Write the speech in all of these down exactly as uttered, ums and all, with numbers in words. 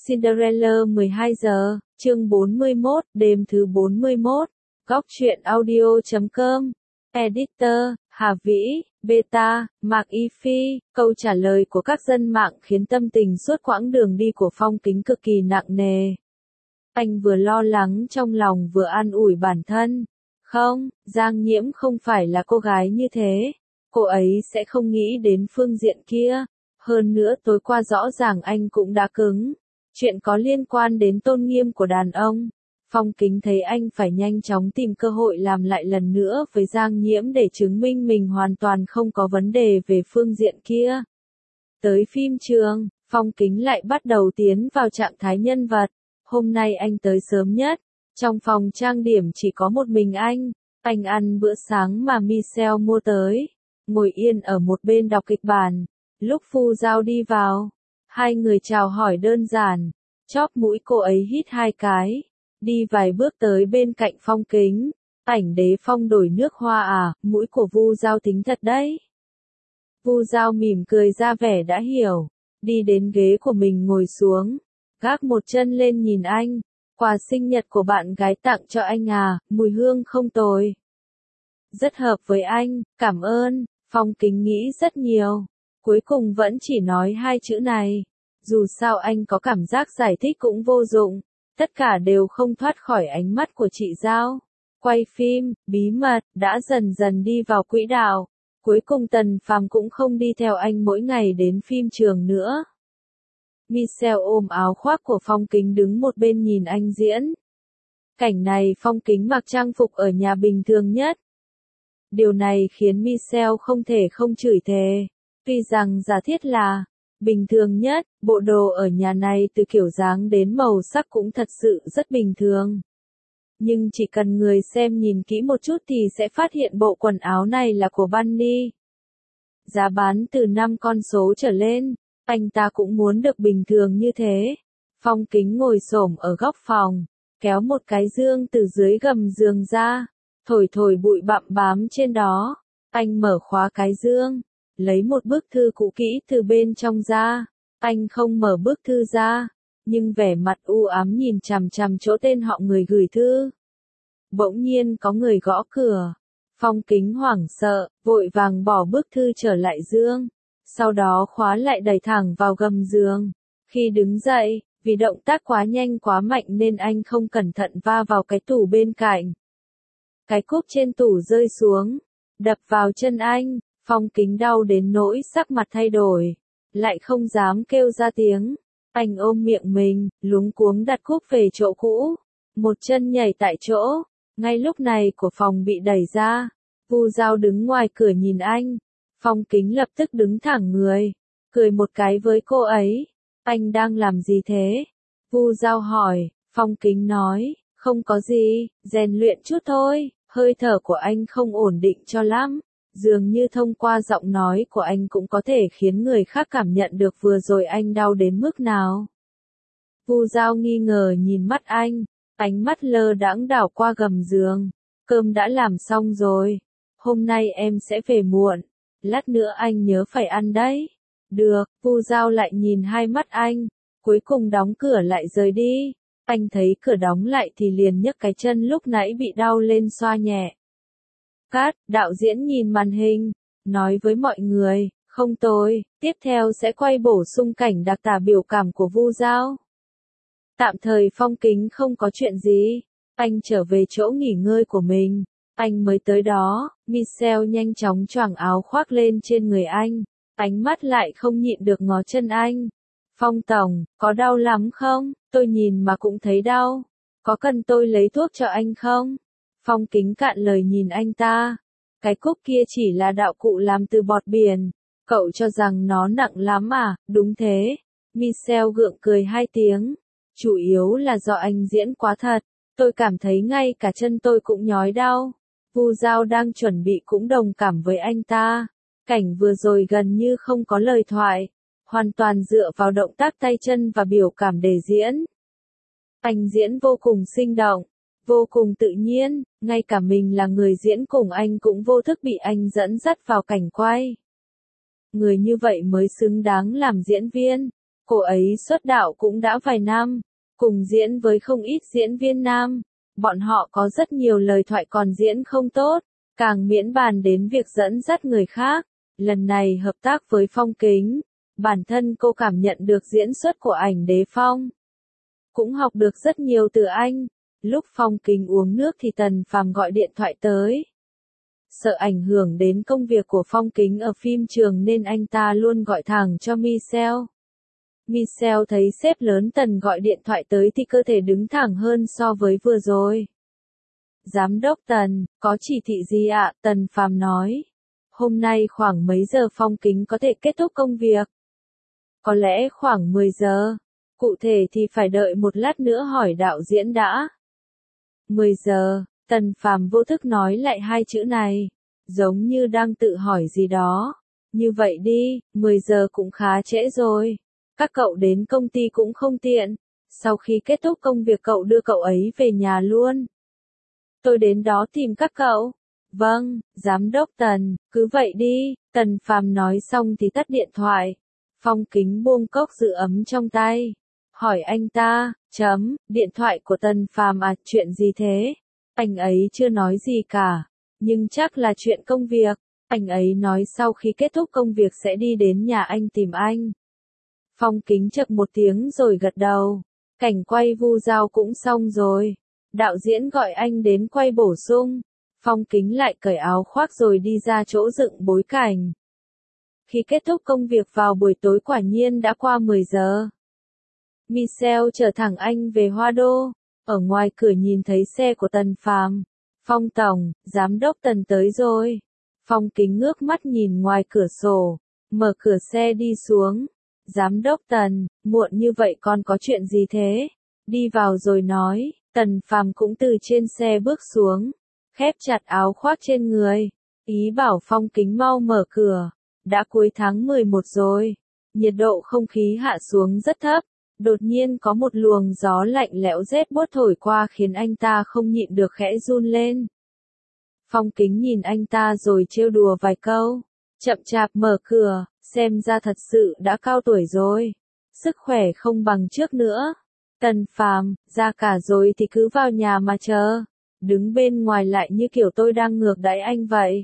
Cinderella mười hai giờ, chương bốn mươi mốt, đêm thứ bốn mươi mốt. Góc truyện audio chấm com. Editor, Hà Vĩ, Beta, Mạc Y Phi. Câu trả lời của các dân mạng khiến tâm tình suốt quãng đường đi của Phong Kính cực kỳ nặng nề. Anh vừa lo lắng trong lòng vừa an ủi bản thân. Không, Giang Nhiễm không phải là cô gái như thế. Cô ấy sẽ không nghĩ đến phương diện kia. Hơn nữa tối qua rõ ràng anh cũng đã cứng. Chuyện có liên quan đến tôn nghiêm của đàn ông. Phong Kính thấy anh phải nhanh chóng tìm cơ hội làm lại lần nữa với Giang Nhiễm để chứng minh mình hoàn toàn không có vấn đề về phương diện kia. Tới phim trường, Phong Kính lại bắt đầu tiến vào trạng thái nhân vật. Hôm nay anh tới sớm nhất. Trong phòng trang điểm chỉ có một mình anh. Anh ăn bữa sáng mà Michelle mua tới. Ngồi yên ở một bên đọc kịch bản. Lúc Phu Giao đi vào, hai người chào hỏi đơn giản. Chóp mũi cô ấy hít hai cái. Đi vài bước tới bên cạnh Phong Kính. Ảnh Đế Phong đổi nước hoa à, mũi của Vu Giao tính thật đấy. Vu Giao mỉm cười ra vẻ đã hiểu. Đi đến ghế của mình ngồi xuống. Gác một chân lên nhìn anh. Quà sinh nhật của bạn gái tặng cho anh à, mùi hương không tồi. Rất hợp với anh, cảm ơn. Phong Kính nghĩ rất nhiều. Cuối cùng vẫn chỉ nói hai chữ này. Dù sao anh có cảm giác giải thích cũng vô dụng. Tất cả đều không thoát khỏi ánh mắt của chị Giao. Quay phim, bí mật, đã dần dần đi vào quỹ đạo. Cuối cùng Tần Phàm cũng không đi theo anh mỗi ngày đến phim trường nữa. Michelle ôm áo khoác của Phong Kính đứng một bên nhìn anh diễn. Cảnh này Phong Kính mặc trang phục ở nhà bình thường nhất. Điều này khiến Michelle không thể không chửi thề. Tuy rằng giả thiết là bình thường nhất, bộ đồ ở nhà này từ kiểu dáng đến màu sắc cũng thật sự rất bình thường. Nhưng chỉ cần người xem nhìn kỹ một chút thì sẽ phát hiện bộ quần áo này là của Bunny. Giá bán từ năm con số trở lên, anh ta cũng muốn được bình thường như thế. Phong Kính ngồi xổm ở góc phòng, kéo một cái dương từ dưới gầm giường ra, thổi thổi bụi bặm bám trên đó. Anh mở khóa cái dương. Lấy một bức thư cũ kỹ từ bên trong ra. Anh không mở bức thư ra, nhưng vẻ mặt u ám nhìn chằm chằm chỗ tên họ người gửi thư. Bỗng nhiên có người gõ cửa. Phong Kính hoảng sợ, vội vàng bỏ bức thư trở lại dương. Sau đó khóa lại đẩy thẳng vào gầm giường. Khi đứng dậy, vì động tác quá nhanh quá mạnh nên anh không cẩn thận va vào cái tủ bên cạnh. Cái cúp trên tủ rơi xuống, đập vào chân anh. Phong Kính đau đến nỗi sắc mặt thay đổi, lại không dám kêu ra tiếng. Anh ôm miệng mình, luống cuống đặt cúp về chỗ cũ, một chân nhảy tại chỗ. Ngay lúc này của phòng bị đẩy ra, Vu Giao đứng ngoài cửa nhìn anh. Phong Kính lập tức đứng thẳng người, cười một cái với cô ấy. Anh đang làm gì thế? Vu Giao hỏi. Phong Kính nói, không có gì, rèn luyện chút thôi. Hơi thở của anh không ổn định cho lắm. Dường như thông qua giọng nói của anh cũng có thể khiến người khác cảm nhận được vừa rồi anh đau đến mức nào. Vu Giao nghi ngờ nhìn mắt anh, ánh mắt lơ đãng đảo qua gầm giường. Cơm đã làm xong rồi. Hôm nay em sẽ về muộn. Lát nữa anh nhớ phải ăn đấy. Được, Vu Giao lại nhìn hai mắt anh. Cuối cùng đóng cửa lại rời đi. Anh thấy cửa đóng lại thì liền nhấc cái chân lúc nãy bị đau lên xoa nhẹ. Cát, đạo diễn nhìn màn hình, nói với mọi người, không tồi, tiếp theo sẽ quay bổ sung cảnh đặc tả biểu cảm của Vu Giao. Tạm thời Phong Kính không có chuyện gì, anh trở về chỗ nghỉ ngơi của mình. Anh mới tới đó, Michelle nhanh chóng choàng áo khoác lên trên người anh, ánh mắt lại không nhịn được ngó chân anh. Phong tổng, có đau lắm không? Tôi nhìn mà cũng thấy đau. Có cần tôi lấy thuốc cho anh không? Phong Kính cạn lời nhìn anh ta. Cái cúp kia chỉ là đạo cụ làm từ bọt biển. Cậu cho rằng nó nặng lắm à? Đúng thế. Michelle gượng cười hai tiếng. Chủ yếu là do anh diễn quá thật. Tôi cảm thấy ngay cả chân tôi cũng nhói đau. Vu Giao đang chuẩn bị cũng đồng cảm với anh ta. Cảnh vừa rồi gần như không có lời thoại. Hoàn toàn dựa vào động tác tay chân và biểu cảm để diễn. Anh diễn vô cùng sinh động. Vô cùng tự nhiên, ngay cả mình là người diễn cùng anh cũng vô thức bị anh dẫn dắt vào cảnh quay. Người như vậy mới xứng đáng làm diễn viên. Cô ấy xuất đạo cũng đã vài năm, cùng diễn với không ít diễn viên nam. Bọn họ có rất nhiều lời thoại còn diễn không tốt, càng miễn bàn đến việc dẫn dắt người khác. Lần này hợp tác với Phong Kính, bản thân cô cảm nhận được diễn xuất của ảnh đế Phong. Cũng học được rất nhiều từ anh. Lúc Phong Kính uống nước thì Tần Phàm gọi điện thoại tới. Sợ ảnh hưởng đến công việc của Phong Kính ở phim trường nên anh ta luôn gọi thẳng cho Michelle. Michelle thấy sếp lớn Tần gọi điện thoại tới thì cơ thể đứng thẳng hơn so với vừa rồi. Giám đốc Tần, có chỉ thị gì ạ? Tần Phàm nói. Hôm nay khoảng mấy giờ Phong Kính có thể kết thúc công việc? Có lẽ khoảng mười giờ. Cụ thể thì phải đợi một lát nữa hỏi đạo diễn đã. mười giờ, Tần Phàm vô thức nói lại hai chữ này, giống như đang tự hỏi gì đó. Như vậy đi, mười giờ cũng khá trễ rồi. Các cậu đến công ty cũng không tiện. Sau khi kết thúc công việc cậu đưa cậu ấy về nhà luôn. Tôi đến đó tìm các cậu. Vâng, giám đốc Tần, cứ vậy đi. Tần Phàm nói xong thì tắt điện thoại. Phong Kính buông cốc giữ ấm trong tay. Hỏi anh ta, chấm, điện thoại của Tần Phàm à, chuyện gì thế? Anh ấy chưa nói gì cả, nhưng chắc là chuyện công việc. Anh ấy nói sau khi kết thúc công việc sẽ đi đến nhà anh tìm anh. Phong Kính chậc một tiếng rồi gật đầu. Cảnh quay Vu Dao cũng xong rồi. Đạo diễn gọi anh đến quay bổ sung. Phong Kính lại cởi áo khoác rồi đi ra chỗ dựng bối cảnh. Khi kết thúc công việc vào buổi tối quả nhiên đã qua mười giờ. Michelle chở thẳng anh về Hoa Đô. Ở ngoài cửa nhìn thấy xe của Tần Phàm. Phong tổng, giám đốc Tần tới rồi. Phong Kính ngước mắt nhìn ngoài cửa sổ, mở cửa xe đi xuống. Giám đốc Tần, muộn như vậy còn có chuyện gì thế? Đi vào rồi nói. Tần Phàm cũng từ trên xe bước xuống, khép chặt áo khoác trên người, ý bảo Phong Kính mau mở cửa. Đã cuối tháng mười một rồi, nhiệt độ không khí hạ xuống rất thấp. Đột nhiên có một luồng gió lạnh lẽo rét buốt thổi qua khiến anh ta không nhịn được khẽ run lên. Phong Kính nhìn anh ta rồi trêu đùa vài câu, chậm chạp mở cửa, xem ra thật sự đã cao tuổi rồi, sức khỏe không bằng trước nữa. Tần Phàm, ra cả rồi thì cứ vào nhà mà chờ, đứng bên ngoài lại như kiểu tôi đang ngược đãi anh vậy.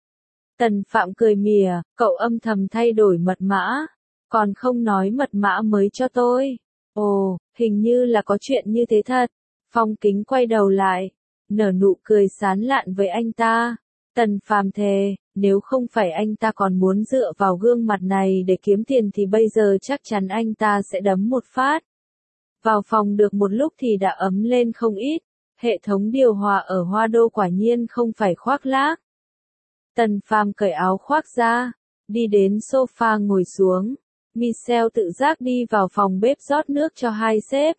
Tần Phạm cười mỉa, cậu âm thầm thay đổi mật mã, còn không nói mật mã mới cho tôi. Ồ, hình như là có chuyện như thế thật. Phong Kính quay đầu lại, nở nụ cười sán lạn với anh ta. Tần Phàm thề, nếu không phải anh ta còn muốn dựa vào gương mặt này để kiếm tiền thì bây giờ chắc chắn anh ta sẽ đấm một phát. Vào phòng được một lúc thì đã ấm lên không ít. Hệ thống điều hòa ở Hoa Đô quả nhiên không phải khoác lác. Tần Phàm cởi áo khoác ra, đi đến sofa ngồi xuống. Michelle tự giác đi vào phòng bếp rót nước cho hai sếp.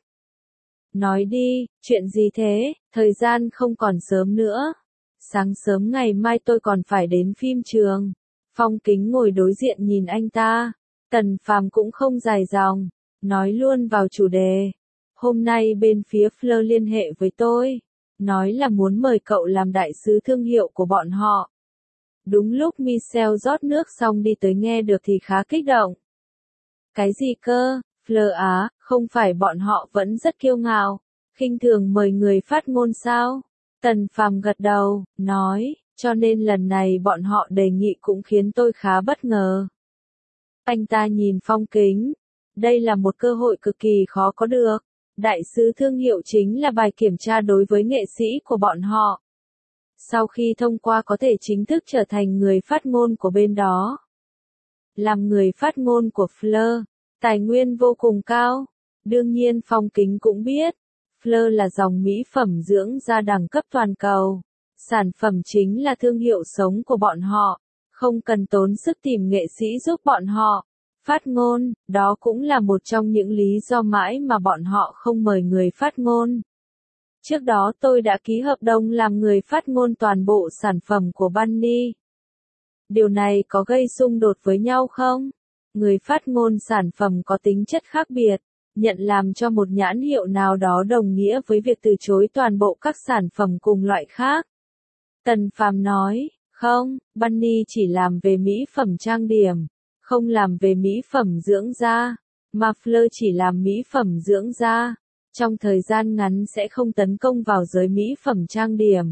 Nói đi, chuyện gì thế, thời gian không còn sớm nữa. Sáng sớm ngày mai tôi còn phải đến phim trường. Phong Kính ngồi đối diện nhìn anh ta. Tần Phàm cũng không dài dòng, nói luôn vào chủ đề. Hôm nay bên phía Fleur liên hệ với tôi, nói là muốn mời cậu làm đại sứ thương hiệu của bọn họ. Đúng lúc Michelle rót nước xong đi tới nghe được thì khá kích động. Cái gì cơ, Fleur á, không phải bọn họ vẫn rất kiêu ngạo, khinh thường mời người phát ngôn sao? Tần Phàm gật đầu, nói, cho nên lần này bọn họ đề nghị cũng khiến tôi khá bất ngờ. Anh ta nhìn Phong Kính, đây là một cơ hội cực kỳ khó có được. Đại sứ thương hiệu chính là bài kiểm tra đối với nghệ sĩ của bọn họ. Sau khi thông qua có thể chính thức trở thành người phát ngôn của bên đó. Làm người phát ngôn của Fleur, tài nguyên vô cùng cao. Đương nhiên Phong Kính cũng biết, Fleur là dòng mỹ phẩm dưỡng da đẳng cấp toàn cầu. Sản phẩm chính là thương hiệu sống của bọn họ, không cần tốn sức tìm nghệ sĩ giúp bọn họ phát ngôn, đó cũng là một trong những lý do mãi mà bọn họ không mời người phát ngôn. Trước đó tôi đã ký hợp đồng làm người phát ngôn toàn bộ sản phẩm của Bunny. Điều này có gây xung đột với nhau không? Người phát ngôn sản phẩm có tính chất khác biệt, nhận làm cho một nhãn hiệu nào đó đồng nghĩa với việc từ chối toàn bộ các sản phẩm cùng loại khác. Tần Phàm nói, không, Bunny chỉ làm về mỹ phẩm trang điểm, không làm về mỹ phẩm dưỡng da. mà Fleur chỉ làm mỹ phẩm dưỡng da. Trong thời gian ngắn sẽ không tấn công vào giới mỹ phẩm trang điểm.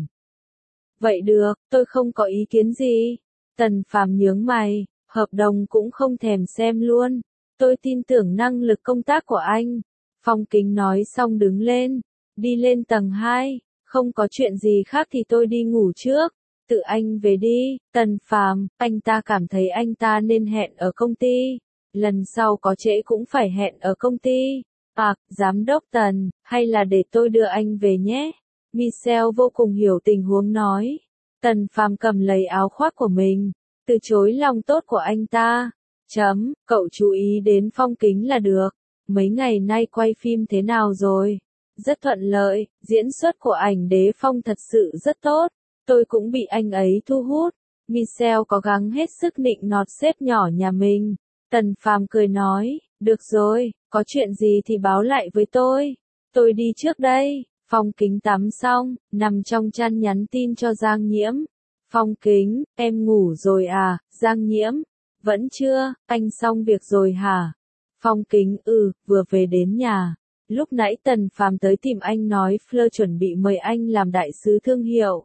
Vậy được, tôi không có ý kiến gì. Tần Phàm nhướng mày, hợp đồng cũng không thèm xem luôn. Tôi tin tưởng năng lực công tác của anh. Phong Kính nói xong đứng lên, đi lên tầng hai. Không có chuyện gì khác thì tôi đi ngủ trước. Tự anh về đi. Tần Phàm, anh ta cảm thấy anh ta nên hẹn ở công ty. Lần sau có trễ cũng phải hẹn ở công ty. À, giám đốc Tần, hay là để tôi đưa anh về nhé. Michelle vô cùng hiểu tình huống nói. Tần Phàm cầm lấy áo khoác của mình, từ chối lòng tốt của anh ta. Chấm, cậu chú ý đến Phong Kính là được. Mấy ngày nay quay phim thế nào rồi? Rất thuận lợi, diễn xuất của ảnh Đế Phong thật sự rất tốt. Tôi cũng bị anh ấy thu hút. Michelle có gắng hết sức nịnh nọt sếp nhỏ nhà mình. Tần Phàm cười nói, được rồi, có chuyện gì thì báo lại với tôi. Tôi đi trước đây. Phong Kính tắm xong, nằm trong chăn nhắn tin cho Giang Nhiễm. Phong Kính, em ngủ rồi à? Giang Nhiễm, vẫn chưa, anh xong việc rồi hả? Phong Kính, ừ, vừa về đến nhà. Lúc nãy Tần Phàm tới tìm anh nói Fleur chuẩn bị mời anh làm đại sứ thương hiệu.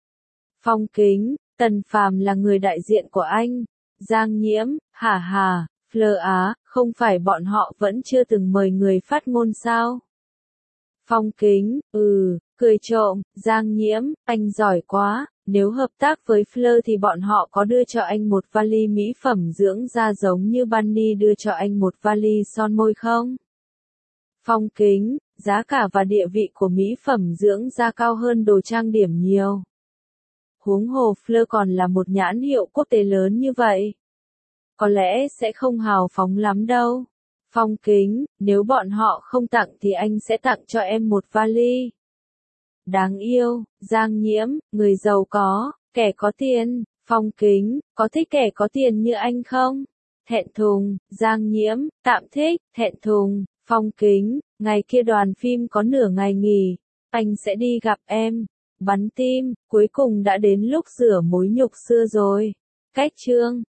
Phong Kính, Tần Phàm là người đại diện của anh. Giang Nhiễm, hả hả, Fleur á, không phải bọn họ vẫn chưa từng mời người phát ngôn sao? Phong Kính, ừ, cười trộm, Giang Nhiễm, anh giỏi quá, nếu hợp tác với Fleur thì bọn họ có đưa cho anh một vali mỹ phẩm dưỡng da giống như Bunny đưa cho anh một vali son môi không? Phong Kính, giá cả và địa vị của mỹ phẩm dưỡng da cao hơn đồ trang điểm nhiều. Huống hồ Fleur còn là một nhãn hiệu quốc tế lớn như vậy. Có lẽ sẽ không hào phóng lắm đâu. Phong Kính, nếu bọn họ không tặng thì anh sẽ tặng cho em một vali. Đáng yêu, Giang Nhiễm, người giàu có, kẻ có tiền. Phong Kính, có thích kẻ có tiền như anh không? Thẹn thùng, Giang Nhiễm, tạm thích, thẹn thùng. Phong Kính, ngày kia đoàn phim có nửa ngày nghỉ, anh sẽ đi gặp em. Bắn tim, cuối cùng đã đến lúc rửa mối nhục xưa rồi. Cách chương